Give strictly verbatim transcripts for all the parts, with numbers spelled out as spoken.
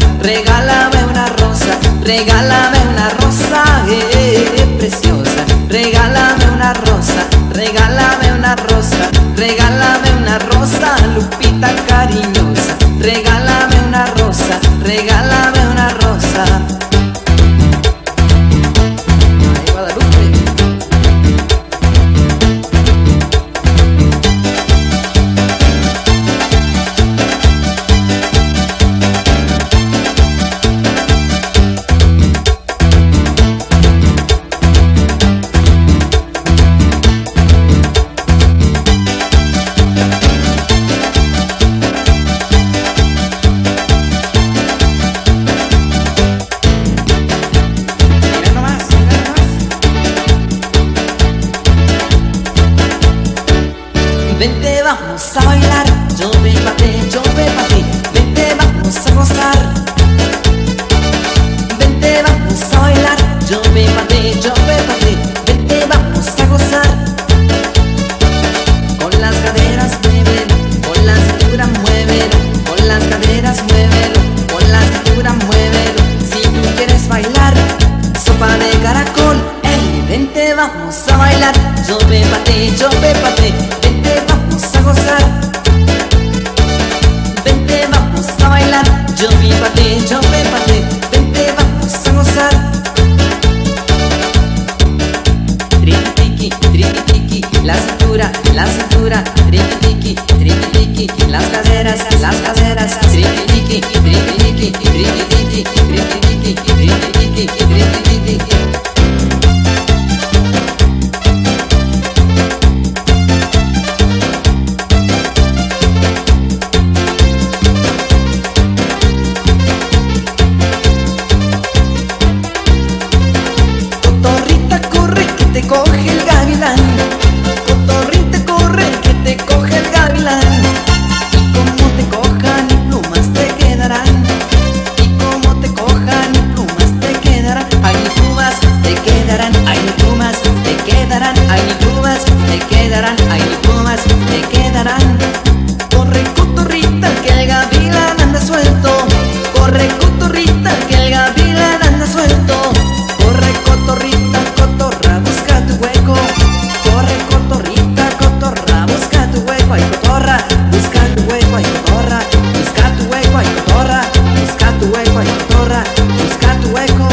regálame una rosa, regálame una rosa, eh, preciosa. Regálame una rosa, regálame una rosa, regálame una rosa, Lupita cariñosa. Regálame una rosa, regálame una rosa. Ay, Guadalupe. Vente, vamos a bailar, yo ven pa' ti, yo ven pa' ti. Vente, vamos a gozar. Vente, vamos a bailar, yo ven pa' ti, yo ven pa' ti. Vente, vamos a gozar. Con las caderas muévelo, con la cintura muévelo, con las caderas muévelo, con la cintura muévelo. Si tú quieres bailar, sopa de caracol, ey, vente, vamos a bailar, yo ven pa' ti, yo ven pa' ti. Vente, vamos a gozar. Vente, vamos a bailar, yo vi pa' ti, yo ve pa' ti. Vente, vamos a gozar. Triqui, triqui, triqui, la cintura, la cintura. Triqui, triqui, triqui, triqui, las caderas, las caderas. Triqui, triqui, triqui, triqui, triqui, triqui, triqui, triqui, triqui, triqui, triqui, triqui. Coge el gavilán, cotorrita corre que te coge el gavilán. Y como te cojan y plumas te quedarán, y como te cojan y plumas te quedarán. Ay, ni plumas te quedarán, ay, ni plumas te quedarán, ay, ni plumas te quedarán, ay, ni plumas te quedarán. Corre cotorrita que el gavilán anda suelto, corre cotorrita que el gavilán anda suelto. Corre cotorrita, cotorra, busca tu hueco. Corre cotorrita, cotorra, busca tu hueco. Ay, cotorra, busca tu hueco. Ay, cotorra, busca tu hueco. Ay, cotorra, busca tu hueco. Ay, cotorra, busca tu hueco.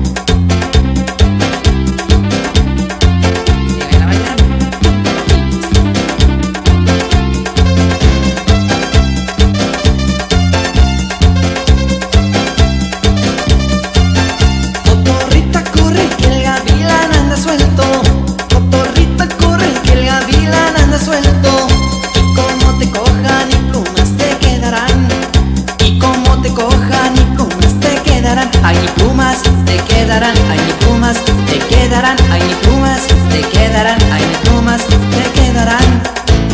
Y baila, baila. Cotorrita corre que el gavilán anda suelto. Cotorrita corre que el gavilán anda suelto. Y como te cojan y plumas te quedarán, y como te cojan y plumas te quedarán. Ay, ni plumas te quedarán, ay, ni plumas te quedarán, ay, ni plumas te quedarán, ay, ni plumas te quedarán.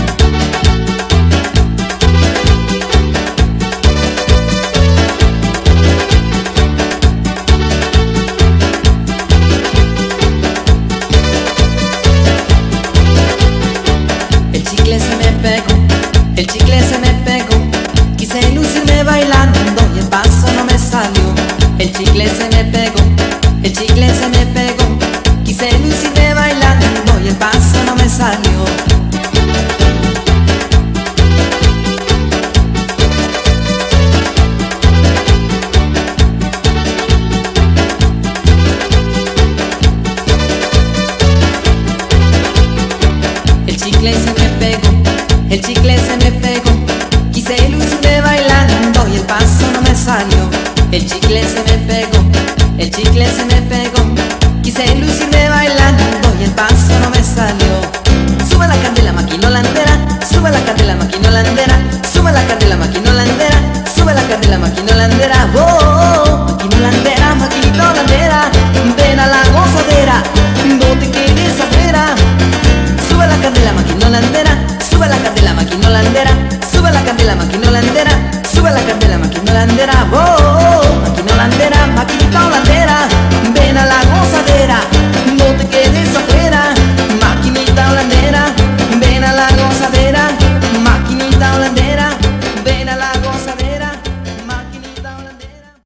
El chicle se me pegó, el chicle se me pegó. Quise lucirme bailando y el paso no me salió. El chicle se me pegó, el chicle se me pegó. Quise lucirme bailando y el paso no me salió. El chicle se me pegó, el chicle se me pegó. Quise lucirme bailando y el paso no me salió. El chicle se me pegó, el chicle se me pegó. Quise lucirme bailando y el paso no me salió. Sube la candela maquinolandera, sube la candela maquinolandera, sube la candela maquinolandera, sube la candela maquinolandera. Oh, oh, oh, maquinolandera, maquinolandera, ven a la gozadera, no te quedes afuera. Sube la candela maquinolandera, sube la candela maquinolandera, sube la candela maquinolandera, sube la candela maquinolandera. Oh.